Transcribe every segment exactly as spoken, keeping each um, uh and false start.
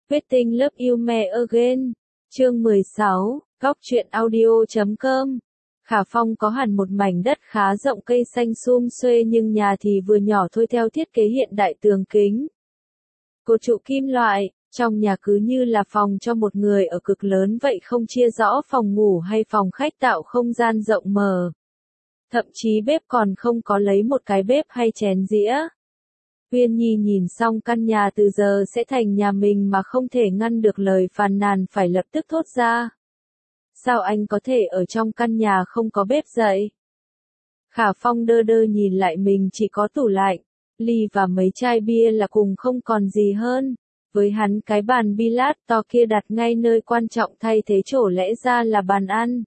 Waiting Love You Me Again. Chương mười sáu, góc truyện audio chấm com. Khả Phong có hẳn một mảnh đất khá rộng, cây xanh sum xuê, nhưng nhà thì vừa nhỏ thôi, theo thiết kế hiện đại, tường kính, cột trụ kim loại. Trong nhà cứ như là phòng cho một người ở, cực lớn vậy, không chia rõ phòng ngủ hay phòng khách, tạo không gian rộng mở. Thậm chí bếp còn không có lấy một cái bếp hay chén dĩa. Uyên Nhi nhìn xong căn nhà từ giờ sẽ thành nhà mình mà không thể ngăn được lời phàn nàn, phải lập tức thốt ra. Sao anh có thể ở trong căn nhà không có bếp vậy? Khả Phong đơ đơ nhìn lại mình chỉ có tủ lạnh, ly và mấy chai bia là cùng, không còn gì hơn. Với hắn, cái bàn billard to kia đặt ngay nơi quan trọng, thay thế chỗ lẽ ra là bàn ăn.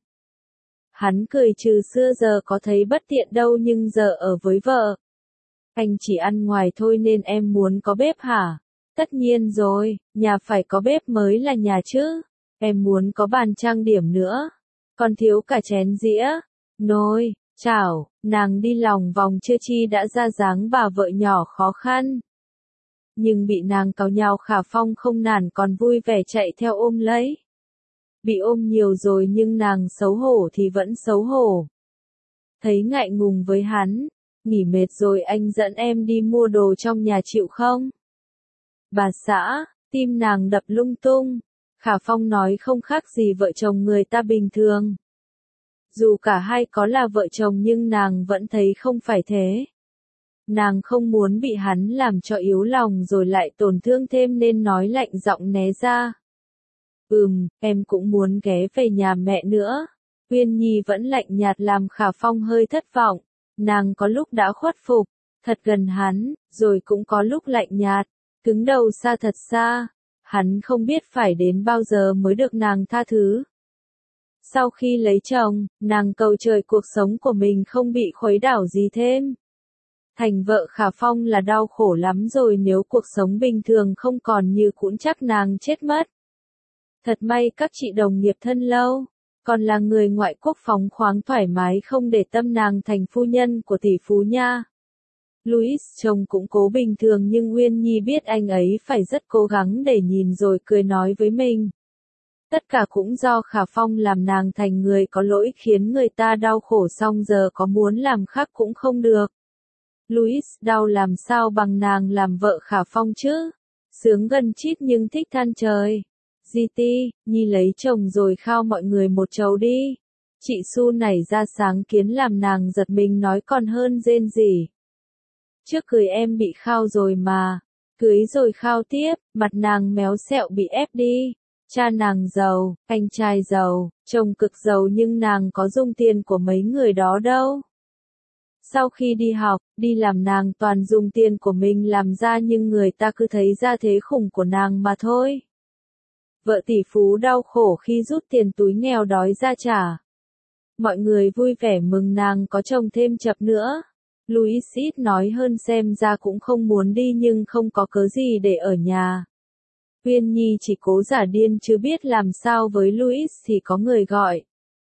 Hắn cười trừ, xưa giờ có thấy bất tiện đâu, nhưng giờ ở với vợ. Anh chỉ ăn ngoài thôi nên em muốn có bếp hả? Tất nhiên rồi, nhà phải có bếp mới là nhà chứ. Em muốn có bàn trang điểm nữa. Còn thiếu cả chén dĩa, nồi, chảo. Nàng đi lòng vòng chưa chi đã ra dáng bà vợ nhỏ khó khăn. Nhưng bị nàng càu nhàu, Khả Phong không nản, còn vui vẻ chạy theo ôm lấy. Bị ôm nhiều rồi nhưng nàng xấu hổ thì vẫn xấu hổ. Thấy ngại ngùng với hắn, nghỉ mệt rồi anh dẫn em đi mua đồ trong nhà chịu không? Bà xã, tim nàng đập lung tung. Khả Phong nói không khác gì vợ chồng người ta bình thường. Dù cả hai có là vợ chồng nhưng nàng vẫn thấy không phải thế. Nàng không muốn bị hắn làm cho yếu lòng rồi lại tổn thương thêm nên nói lạnh giọng né ra. Ừm, em cũng muốn ghé về nhà mẹ nữa. Uyên Nhi vẫn lạnh nhạt làm Khả Phong hơi thất vọng. Nàng có lúc đã khuất phục, thật gần hắn, rồi cũng có lúc lạnh nhạt, cứng đầu xa thật xa. Hắn không biết phải đến bao giờ mới được nàng tha thứ. Sau khi lấy chồng, nàng cầu trời cuộc sống của mình không bị khuấy đảo gì thêm. Thành vợ Khả Phong là đau khổ lắm rồi, nếu cuộc sống bình thường không còn như cũ chắc nàng chết mất. Thật may các chị đồng nghiệp thân lâu, còn là người ngoại quốc phóng khoáng thoải mái, không để tâm nàng thành phu nhân của tỷ phú nha. Louis chồng cũng cố bình thường nhưng Uyên Nhi biết anh ấy phải rất cố gắng để nhìn, rồi cười nói với mình. Tất cả cũng do Khả Phong làm nàng thành người có lỗi, khiến người ta đau khổ, xong giờ có muốn làm khác cũng không được. Louis đau làm sao bằng nàng làm vợ Khả Phong chứ? Sướng gần chít nhưng thích than trời. giê tê, Nhi lấy chồng rồi khao mọi người một chầu đi. Chị Su nảy ra sáng kiến làm nàng giật mình, nói còn hơn rên rỉ. Trước cưới em bị khao rồi mà. Cưới rồi khao tiếp, mặt nàng méo xẹo bị ép đi. Cha nàng giàu, anh trai giàu, chồng cực giàu, nhưng nàng có dùng tiền của mấy người đó đâu. Sau khi đi học, đi làm nàng toàn dùng tiền của mình làm ra, nhưng người ta cứ thấy ra thế khủng của nàng mà thôi. Vợ tỷ phú đau khổ khi rút tiền túi nghèo đói ra trả. Mọi người vui vẻ mừng nàng có chồng thêm chập nữa. Louis ít nói hơn, xem ra cũng không muốn đi nhưng không có cớ gì để ở nhà. Uyên Nhi chỉ cố giả điên chứ biết làm sao với Louis thì có người gọi.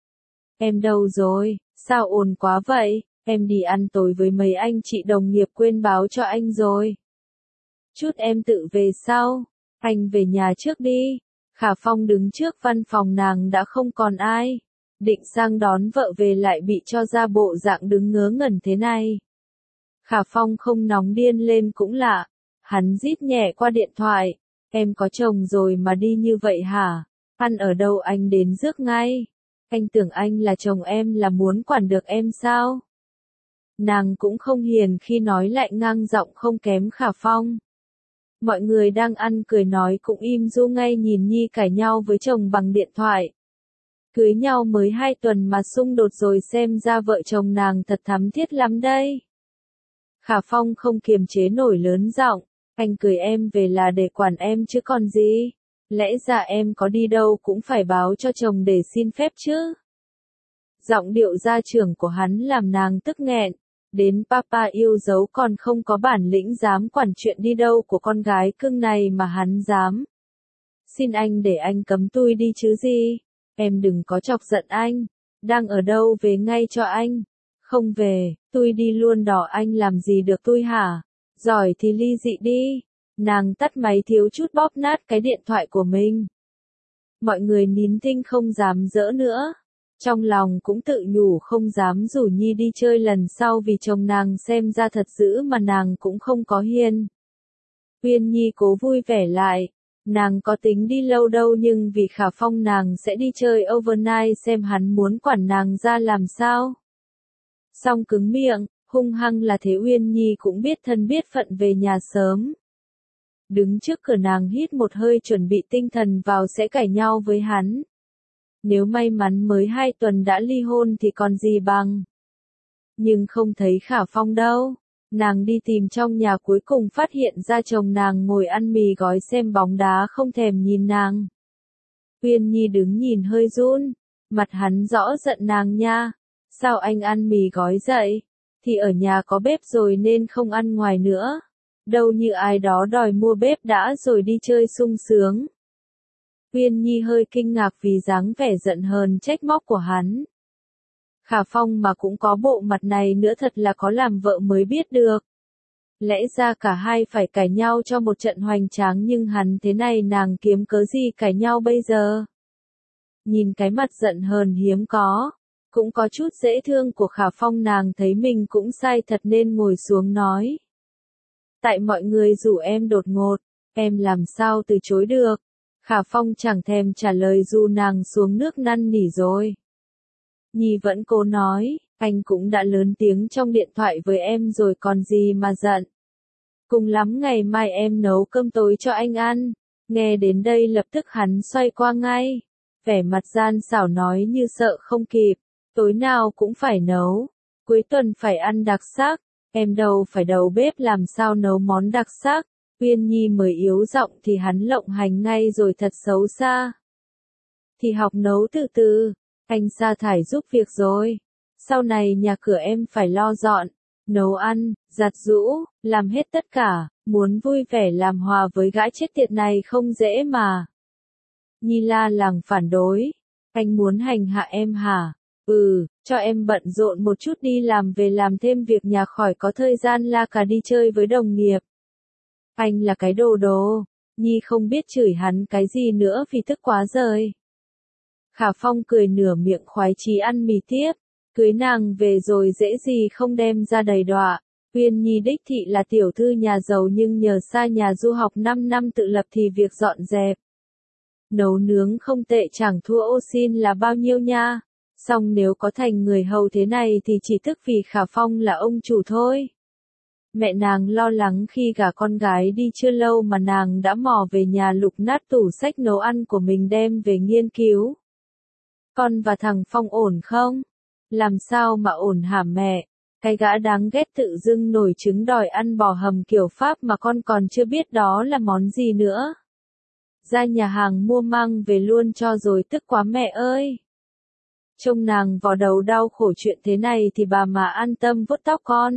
Em đâu rồi, sao ồn quá vậy? Em đi ăn tối với mấy anh chị đồng nghiệp, quên báo cho anh rồi. Chút em tự về sau, anh về nhà trước đi. Khả Phong đứng trước văn phòng nàng đã không còn ai. Định sang đón vợ về lại bị cho ra bộ dạng đứng ngớ ngẩn thế này. Khả Phong không nóng điên lên cũng lạ. Hắn rít nhẹ qua điện thoại. Em có chồng rồi mà đi như vậy hả? Ăn ở đâu anh đến rước ngay. Anh tưởng anh là chồng em là muốn quản được em sao? Nàng cũng không hiền khi nói, lại ngang giọng không kém Khả Phong. Mọi người đang ăn cười nói cũng im du ngay, nhìn Nhi cãi nhau với chồng bằng điện thoại. Cưới nhau mới hai tuần mà xung đột rồi, xem ra vợ chồng nàng thật thắm thiết lắm đây. Khả Phong không kiềm chế nổi lớn giọng, anh cưới em về là để quản em chứ còn gì. Lẽ ra em có đi đâu cũng phải báo cho chồng để xin phép chứ. Giọng điệu gia trưởng của hắn làm nàng tức nghẹn. Đến papa yêu dấu còn không có bản lĩnh dám quản chuyện đi đâu của con gái cưng này mà hắn dám. Xin anh để anh cấm tui đi chứ gì. Em đừng có chọc giận anh. Đang ở đâu về ngay cho anh. Không về, tui đi luôn đó, anh làm gì được tui hả? Giỏi thì ly dị đi. Nàng tắt máy thiếu chút bóp nát cái điện thoại của mình. Mọi người nín thinh không dám giỡn nữa. Trong lòng cũng tự nhủ không dám rủ Nhi đi chơi lần sau vì chồng nàng xem ra thật dữ mà nàng cũng không có hiền. Uyên Nhi cố vui vẻ lại. Nàng có tính đi lâu đâu nhưng vì Khả Phong nàng sẽ đi chơi overnight xem hắn muốn quản nàng ra làm sao. Xong cứng miệng, hung hăng là thế Uyên Nhi cũng biết thân biết phận về nhà sớm. Đứng trước cửa nàng hít một hơi chuẩn bị tinh thần vào sẽ cãi nhau với hắn. Nếu may mắn mới hai tuần đã ly hôn thì còn gì bằng. Nhưng không thấy Khả Phong đâu. Nàng đi tìm trong nhà cuối cùng phát hiện ra chồng nàng ngồi ăn mì gói xem bóng đá không thèm nhìn nàng. Uyên Nhi đứng nhìn hơi run. Mặt hắn rõ giận nàng nha. Sao anh ăn mì gói vậy? Thì ở nhà có bếp rồi nên không ăn ngoài nữa. Đâu như ai đó đòi mua bếp đã rồi đi chơi sung sướng. Uyên Nhi hơi kinh ngạc vì dáng vẻ giận hờn trách móc của hắn. Khả Phong mà cũng có bộ mặt này nữa thật là có làm vợ mới biết được. Lẽ ra cả hai phải cãi nhau cho một trận hoành tráng nhưng hắn thế này nàng kiếm cớ gì cãi nhau bây giờ. Nhìn cái mặt giận hờn hiếm có, cũng có chút dễ thương của Khả Phong nàng thấy mình cũng sai thật nên ngồi xuống nói. Tại mọi người rủ em đột ngột, em làm sao từ chối được. Khả Phong chẳng thèm trả lời dù nàng xuống nước năn nỉ rồi. Nhi vẫn cố nói, anh cũng đã lớn tiếng trong điện thoại với em rồi còn gì mà giận. Cùng lắm ngày mai em nấu cơm tối cho anh ăn. Nghe đến đây lập tức hắn xoay qua ngay. Vẻ mặt gian xảo nói như sợ không kịp. Tối nào cũng phải nấu. Cuối tuần phải ăn đặc sắc. Em đâu phải đầu bếp làm sao nấu món đặc sắc. Uyên Nhi mới yếu giọng thì hắn lộng hành ngay rồi thật xấu xa. Thì học nấu từ từ. Anh sa thải giúp việc rồi. Sau này nhà cửa em phải lo dọn, nấu ăn, giặt giũ, làm hết tất cả. Muốn vui vẻ làm hòa với gã chết tiệt này không dễ mà. Nhi la làng phản đối. Anh muốn hành hạ em hả? Ừ, cho em bận rộn một chút đi làm về làm thêm việc nhà khỏi có thời gian la cả đi chơi với đồng nghiệp. Anh là cái đồ đồ. Nhi không biết chửi hắn cái gì nữa vì tức quá rồi. Khả Phong cười nửa miệng khoái chí ăn mì tiếp. Cưới nàng về rồi dễ gì không đem ra đầy đọa. Uyên Nhi đích thị là tiểu thư nhà giàu nhưng nhờ xa nhà du học năm năm tự lập thì việc dọn dẹp. Nấu nướng không tệ chẳng thua ô xin là bao nhiêu nha. Song nếu có thành người hầu thế này thì chỉ tức vì Khả Phong là ông chủ thôi. Mẹ nàng lo lắng khi gả con gái đi chưa lâu mà nàng đã mò về nhà lục nát tủ sách nấu ăn của mình đem về nghiên cứu. Con và thằng Phong ổn không? Làm sao mà ổn hả mẹ? Cái gã đáng ghét tự dưng nổi trứng đòi ăn bò hầm kiểu Pháp mà con còn chưa biết đó là món gì nữa. Ra nhà hàng mua mang về luôn cho rồi tức quá mẹ ơi. Trông nàng vò đầu đau khổ chuyện thế này thì bà mà an tâm vuốt tóc con.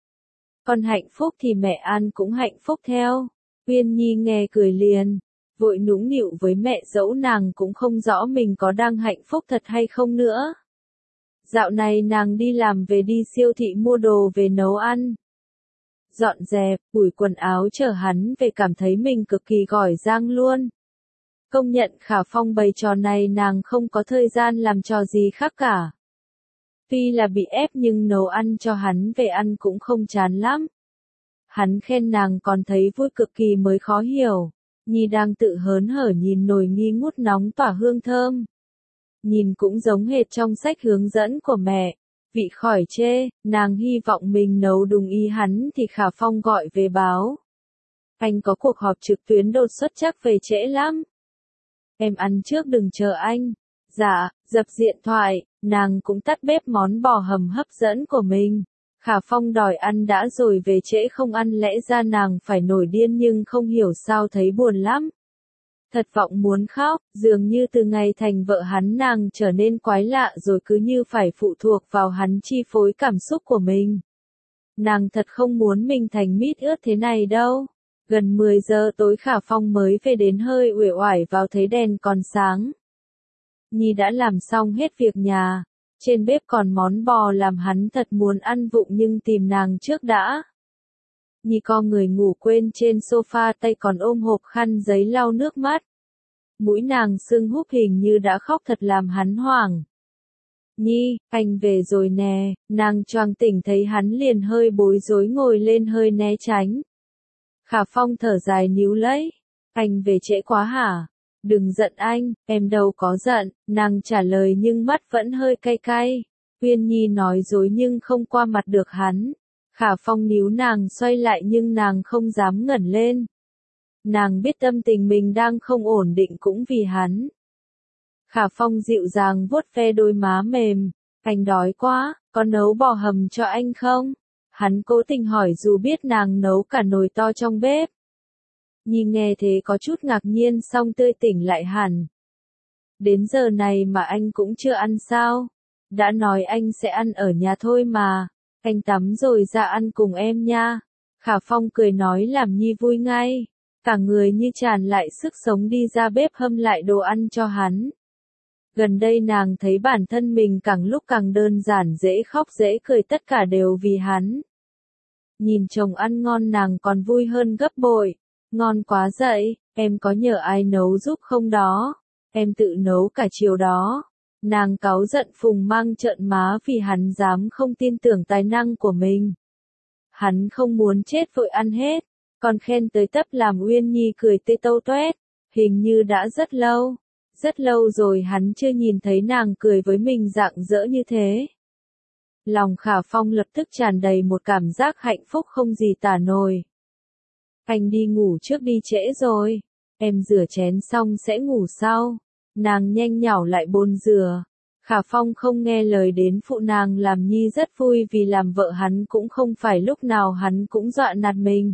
Con hạnh phúc thì mẹ An cũng hạnh phúc theo. Uyên Nhi nghe cười liền. Vội nũng nịu với mẹ dẫu nàng cũng không rõ mình có đang hạnh phúc thật hay không nữa. Dạo này nàng đi làm về đi siêu thị mua đồ về nấu ăn. Dọn dẹp, ủi quần áo chờ hắn về cảm thấy mình cực kỳ giỏi giang luôn. Công nhận Khả Phong bày trò này nàng không có thời gian làm trò gì khác cả. Tuy là bị ép nhưng nấu ăn cho hắn về ăn cũng không chán lắm. Hắn khen nàng còn thấy vui cực kỳ mới khó hiểu. Nhi đang tự hớn hở nhìn nồi nghi ngút nóng tỏa hương thơm. Nhìn cũng giống hệt trong sách hướng dẫn của mẹ. Vị khỏi chê, nàng hy vọng mình nấu đúng ý hắn thì Khả Phong gọi về báo. Anh có cuộc họp trực tuyến đột xuất chắc về trễ lắm. Em ăn trước đừng chờ anh. Dạ, dập điện thoại, nàng cũng tắt bếp món bò hầm hấp dẫn của mình. Khả Phong đòi ăn đã rồi về trễ không ăn lẽ ra nàng phải nổi điên nhưng không hiểu sao thấy buồn lắm. Thật vọng muốn khóc, dường như từ ngày thành vợ hắn nàng trở nên quái lạ rồi cứ như phải phụ thuộc vào hắn chi phối cảm xúc của mình. Nàng thật không muốn mình thành mít ướt thế này đâu. Gần mười giờ tối Khả Phong mới về đến hơi uể oải vào thấy đèn còn sáng. Nhi đã làm xong hết việc nhà. Trên bếp còn món bò làm hắn thật muốn ăn vụng nhưng tìm nàng trước đã. Nhi co người ngủ quên trên sofa, tay còn ôm hộp khăn giấy lau nước mắt. Mũi nàng sưng húp hình như đã khóc thật làm hắn hoảng. Nhi, anh về rồi nè, nàng choàng tỉnh thấy hắn liền hơi bối rối ngồi lên hơi né tránh. Khả Phong thở dài níu lấy. Anh về trễ quá hả? Đừng giận anh, em đâu có giận, nàng trả lời nhưng mắt vẫn hơi cay cay. Uyên Nhi nói dối nhưng không qua mặt được hắn. Khả Phong níu nàng xoay lại nhưng nàng không dám ngẩng lên. Nàng biết tâm tình mình đang không ổn định cũng vì hắn. Khả Phong dịu dàng vuốt ve đôi má mềm. Anh đói quá, có nấu bò hầm cho anh không? Hắn cố tình hỏi dù biết nàng nấu cả nồi to trong bếp. Nhi nghe thế có chút ngạc nhiên xong tươi tỉnh lại hẳn. Đến giờ này mà anh cũng chưa ăn sao? Đã nói anh sẽ ăn ở nhà thôi mà. Anh tắm rồi ra ăn cùng em nha. Khả Phong cười nói làm Nhi vui ngay. Cả người như tràn lại sức sống đi ra bếp hâm lại đồ ăn cho hắn. Gần đây nàng thấy bản thân mình càng lúc càng đơn giản, dễ khóc dễ cười, tất cả đều vì hắn. Nhìn chồng ăn ngon nàng còn vui hơn gấp bội. Ngon quá dậy, em có nhờ ai nấu giúp không đó? Em tự nấu cả chiều đó. Nàng cáu giận phùng mang trợn má vì hắn dám không tin tưởng tài năng của mình. Hắn không muốn chết vội ăn hết, còn khen tới tấp làm Uyên Nhi cười tê tâu toét. Hình như đã rất lâu, rất lâu rồi hắn chưa nhìn thấy nàng cười với mình rạng rỡ như thế. Lòng Khả Phong lập tức tràn đầy một cảm giác hạnh phúc không gì tả nổi. Anh đi ngủ trước đi, trễ rồi. Em rửa chén xong sẽ ngủ sau. Nàng nhanh nhảu lại bồn rửa. Khả Phong không nghe lời đến phụ nàng làm Nhi rất vui vì làm vợ hắn cũng không phải lúc nào hắn cũng dọa nạt mình.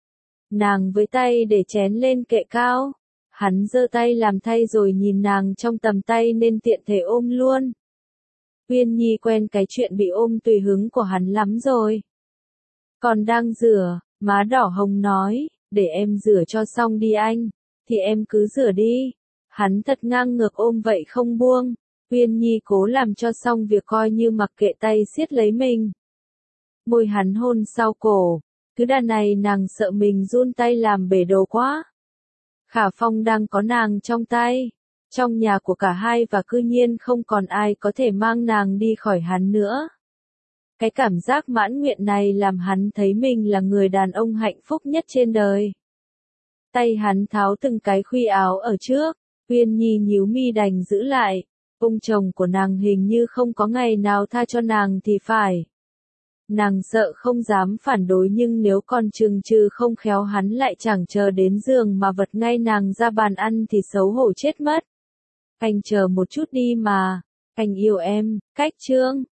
Nàng với tay để chén lên kệ cao. Hắn giơ tay làm thay rồi nhìn nàng trong tầm tay nên tiện thể ôm luôn. Uyên Nhi quen cái chuyện bị ôm tùy hứng của hắn lắm rồi. Còn đang rửa, má đỏ hồng nói, để em rửa cho xong đi anh, thì em cứ rửa đi. Hắn thật ngang ngược ôm vậy không buông. Uyên Nhi cố làm cho xong việc coi như mặc kệ, tay siết lấy mình. Môi hắn hôn sau cổ. Thứ đàn này nàng sợ mình run tay làm bể đồ quá. Khả Phong đang có nàng trong tay. Trong nhà của cả hai và cư nhiên không còn ai có thể mang nàng đi khỏi hắn nữa. Cái cảm giác mãn nguyện này làm hắn thấy mình là người đàn ông hạnh phúc nhất trên đời. Tay hắn tháo từng cái khuy áo ở trước. Uyên Nhi nhíu mi đành giữ lại. Ông chồng của nàng hình như không có ngày nào tha cho nàng thì phải. Nàng sợ không dám phản đối nhưng nếu còn chừng chừ không khéo hắn lại chẳng chờ đến giường mà vật ngay nàng ra bàn ăn thì xấu hổ chết mất. Anh chờ một chút đi mà. Anh yêu em, cách chương.